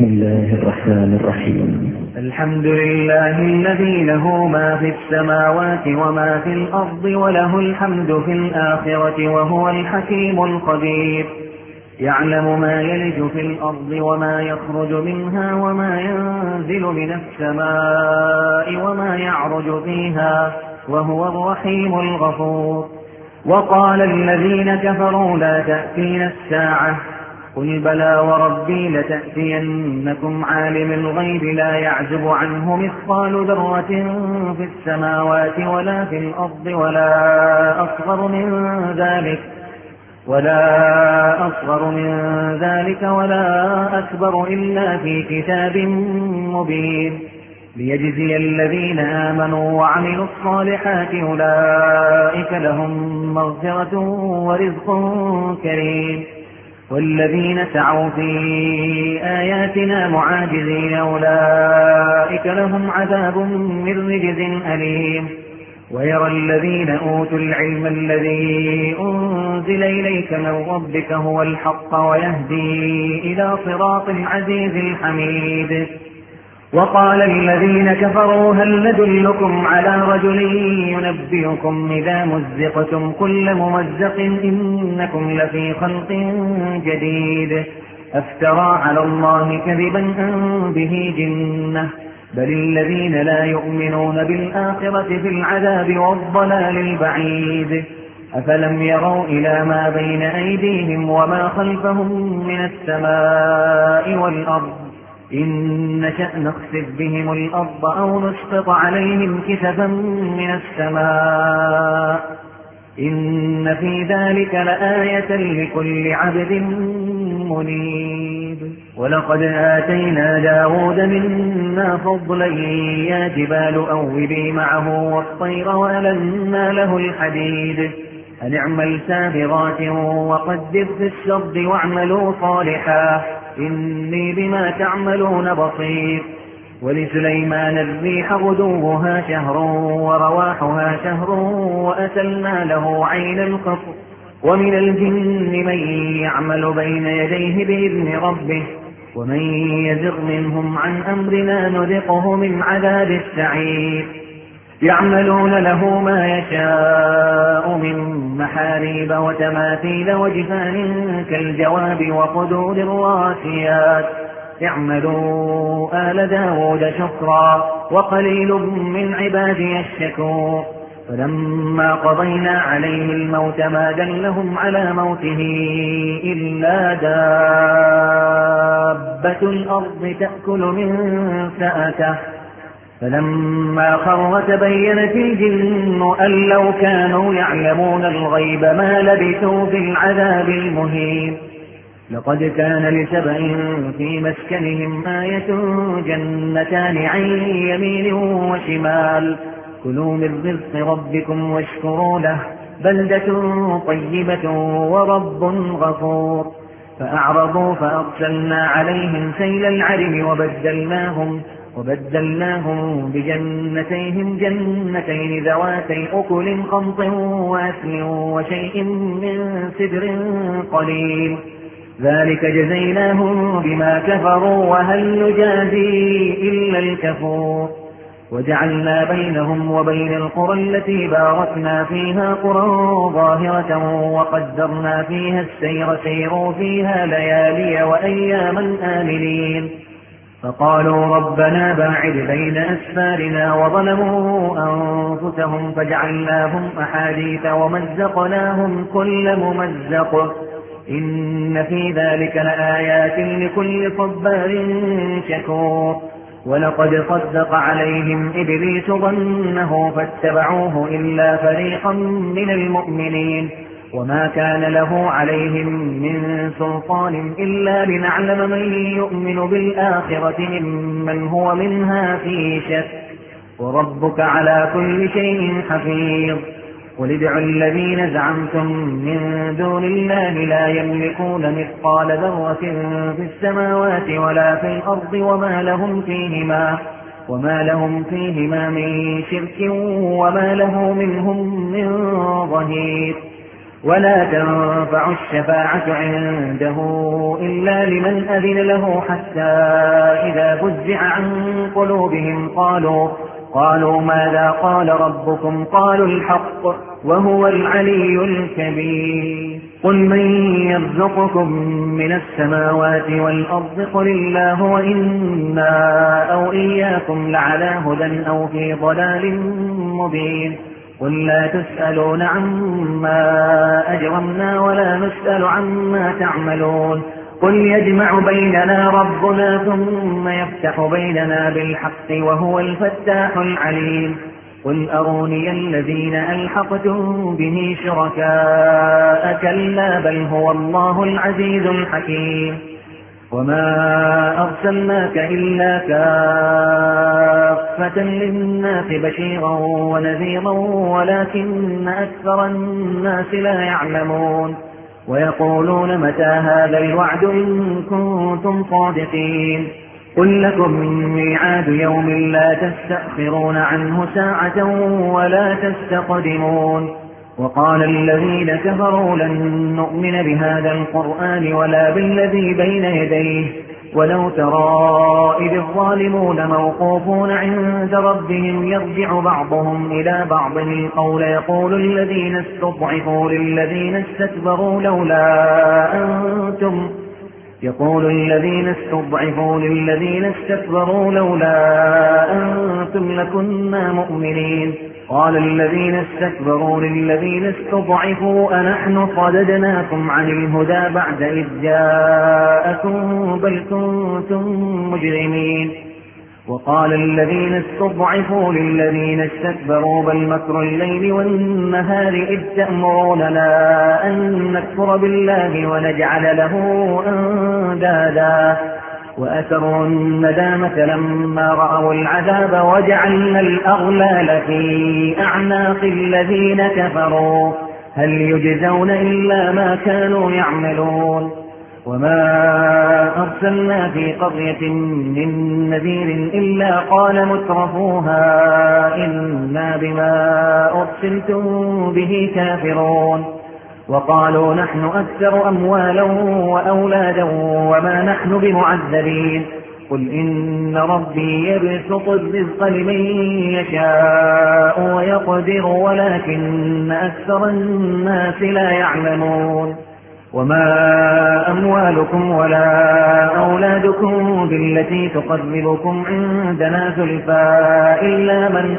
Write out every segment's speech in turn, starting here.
بسم الله الرحمن الرحيم. الحمد لله الذي له ما في السماوات وما في الأرض وله الحمد في الآخرة وهو الحكيم الخبير. يعلم ما يلج في الأرض وما يخرج منها وما ينزل من السماء وما يعرج فيها وهو الرحيم الغفور. وقال الذين كفروا لا تأتينا الساعة قل بلى وربي لتأتينكم عالم الغيب لا يعزب عنه مثقال ذرة في السماوات ولا في الأرض ولا أصغر من ذلك ولا أكبر إلا في كتاب مبين ليجزي الذين آمنوا وعملوا الصالحات أولئك لهم مغفرة ورزق كريم. والذين سعوا في آياتنا معاجزين أولئك لهم عذاب من رجز أليم. ويرى الذين أوتوا العلم الذي أنزل إليك من ربك هو الحق ويهدي إلى صراط العزيز الحميد. وقال الذين كفروا هل ندلكم على رجل ينبئكم إذا مزقتم كل ممزق إنكم لفي خلق جديد أفترى على الله كذبا أم به جنة بل الذين لا يؤمنون بالآخرة في العذاب والضلال البعيد. أفلم يروا إلى ما بين أيديهم وما خلفهم من السماء والأرض إن نشأ نخسف بهم الأرض أو نسقط عليهم كسفا من السماء إن في ذلك لآية لكل عبد منيب. ولقد آتينا داود منا فضلا يا جبال أوبي معه والطير وألنا له الحديد أن اعمل سابغات وقدر في السرد واعملوا صالحا إني بما تعملون بصير. ولسليمان الريح غدوها شهر ورواحها شهر وأسلنا له عين القصر ومن الجن من يعمل بين يديه بإذن ربه ومن يزغ منهم عن أمرنا نذقه من عذاب السعير. يعملون له ما يشاء من محاريب وتماثيل وجفان كالجواب وقدور الراسيات اعملوا آل داود شكرا وقليل من عبادي الشكور. فلما قضينا عليه الموت ما دلهم على موته إلا دابة الأرض تأكل من سأته فلما خر تبينت الجن أن لو كانوا يعلمون الغيب ما لبثوا في العذاب المهين. لقد كان لسبأ في مسكنهم آية جنتان عن يمين وشمال كلوا من رزق ربكم واشكروا له بلدة طيبة ورب غفور. فأعرضوا فأرسلنا عليهم سيل العرم وبدلناهم بجنتيهم جنتين ذواتي أكل خمط وأثل وشيء من سدر قليل ذلك جزيناهم بما كفروا وهل نجازي إلا الكفور. وجعلنا بينهم وبين القرى التي باركنا فيها قرى ظاهرة وقدرنا فيها السير سيروا فيها ليالي وأياما آمنين. فقالوا ربنا باعد بين أسفارنا وظلموا أنفسهم فجعلناهم أحاديث ومزقناهم كل ممزق إن في ذلك لآيات لكل صبار شكور. ولقد صدق عليهم إبليس ظنه فاتبعوه إلا فريقا من المؤمنين وما كان له عليهم من سلطان إلا لنعلم من يؤمن بالآخرة ممن هو منها في شك وربك على كل شيء حفيظ. قل ادعوا الذين زعمتم من دون الله لا يملكون مثقال ذرة في السماوات ولا في الأرض وما لهم فيهما من شرك وما له منهم من ظهير. ولا تنفع الشفاعة عنده إلا لمن أذن له حتى إذا فزع عن قلوبهم قالوا ماذا قال ربكم قالوا الحق وهو العلي الكبير قل من يرزقكم من السماوات والأرض قل الله وإنا أو إياكم لعلى هدى أو في ضلال مبين قل لا تسألون عما أجرمنا ولا نسأل عما تعملون قل يجمع بيننا ربنا ثم يفتح بيننا بالحق وهو الفتاح العليم قل أروني الذين ألحقتم به شركاء كلا بل هو الله العزيز الحكيم وما أرسلناك إلا كافة للناس بشيرا ونذيرا ولكن أكثر الناس لا يعلمون ويقولون متى هذا الوعد إن كنتم صادقين قل لكم ميعاد يوم لا تستأخرون عنه ساعة ولا تستقدمون وقال الذين كفروا لن نؤمن بهذا القرآن ولا بالذي بين يديه ولو ترى إذ الظالمون موقوفون عند ربهم يرجع بعضهم إلى بعض القول يقول الذين استضعفوا للذين استكبروا لولا أنتم لكنا مؤمنين قال الذين استكبروا للذين استضعفوا أنحن صددناكم عن الهدى بعد إذ جاءكم بل كنتم مجرمين وقال الذين استضعفوا للذين استكبروا بل مكر الليل والنهار إذ تأمروننا أن نكفر بالله ونجعل له أندادا وأسروا الندامة لما رأوا العذاب وجعلنا الأغلال في أعناق الذين كفروا هل يجزون إلا ما كانوا يعملون وما أرسلنا في قرية من نذير إلا قال مترفوها إنا بما أرسلتم به كافرون وقالوا نحن أكثر أموالا وأولادا وما نحن بمعذبين قل إن ربي يبسط الرزق لمن يشاء ويقدر ولكن أكثر الناس لا يعلمون وما أموالكم ولا أولادكم بالتي تقربكم عندنا زلفى إلا من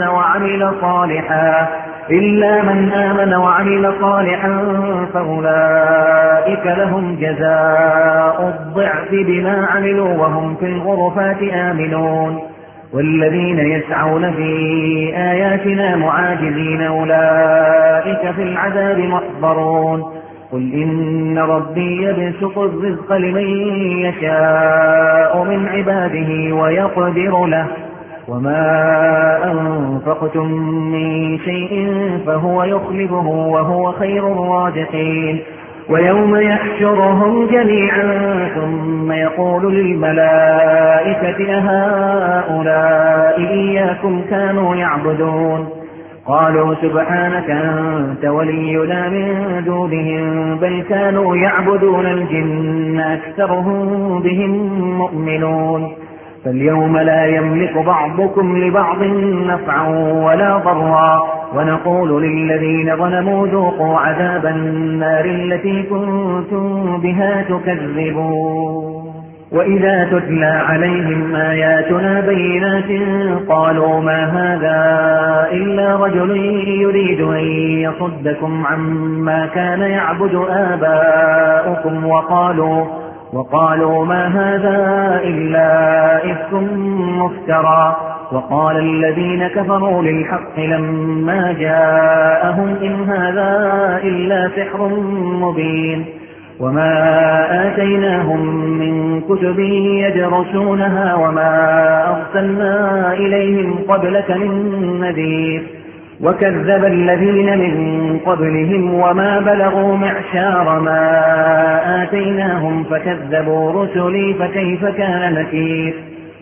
آمن وعمل صالحا فأولئك لهم جزاء الضعف بما عملوا وهم في الغرفات آمنون والذين يسعون في آياتنا معاجزين أولئك في العذاب محضرون قل إن ربي يبسط الرزق لمن يشاء من عباده ويقدر له وما أنفقتم من شيء فهو يخلفه وهو خير الرازقين ويوم يحشرهم جميعا ثم يقول للملائكة أهؤلاء إياكم كانوا يعبدون قالوا سبحانك أنت ولينا من دونهم بل كانوا يعبدون الجن أكثرهم بهم مؤمنون فاليوم لا يملك بعضكم لبعض نفعا ولا ضرا ونقول للذين ظلموا ذوقوا عذاب النار التي كنتم بها تكذبون وإذا تتلى عليهم آياتنا بينات قالوا ما هذا إلا رجل يريد أن يصدكم عما كان يعبد آباؤكم وقالوا ما هذا إلا إفك مفترى وقال الذين كفروا للحق لما جاءهم إن هذا إلا سحر مبين وما آتيناهم من كتب يدرسونها وما أرسلنا إليهم قبلك من نذير وكذب الذين من قبلهم وما بلغوا معشار ما آتيناهم فكذبوا رسلي فكيف كان نكير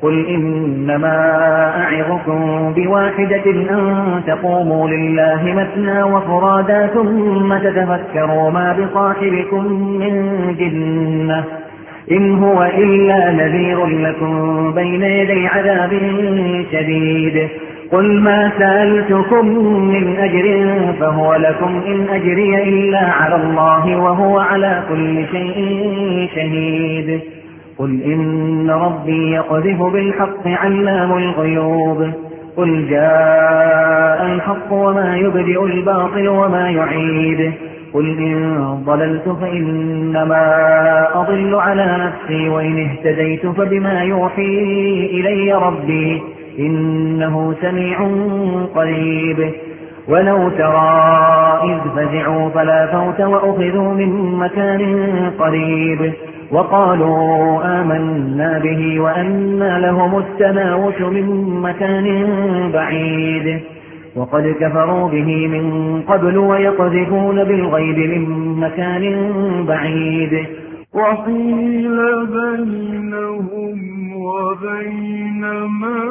قل إنما أعظكم بواحدة أن تقوموا لله مثنى وفرادا ثم تتفكروا ما بصاحبكم من جنة إن هو إلا نذير لكم بين يدي عذاب شديد قل ما سألتكم من أجر فهو لكم إن أجري إلا على الله وهو على كل شيء شهيد قل إن ربي يقذف بالحق علام الغيوب قل جاء الحق وما يبدئ الباطل وما يعيد قل إن ضللت فإنما أضل على نفسي وإن اهتديت فبما يوحي إلي ربي إنه سميع قريب ولو ترى إذ فزعوا فلا فوت وأخذوا من مكان قريب وقالوا آمنا به وأنى لهم التناوش من مكان بعيد وقد كفروا به من قبل ويقذفون بالغيب من مكان بعيد وحيل بينهم وبين ما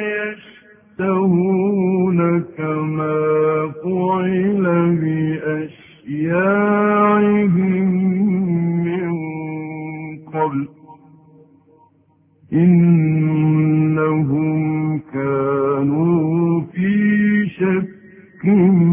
يشتهون كما فعل بأشياعهم من قبل إنهم كانوا في شك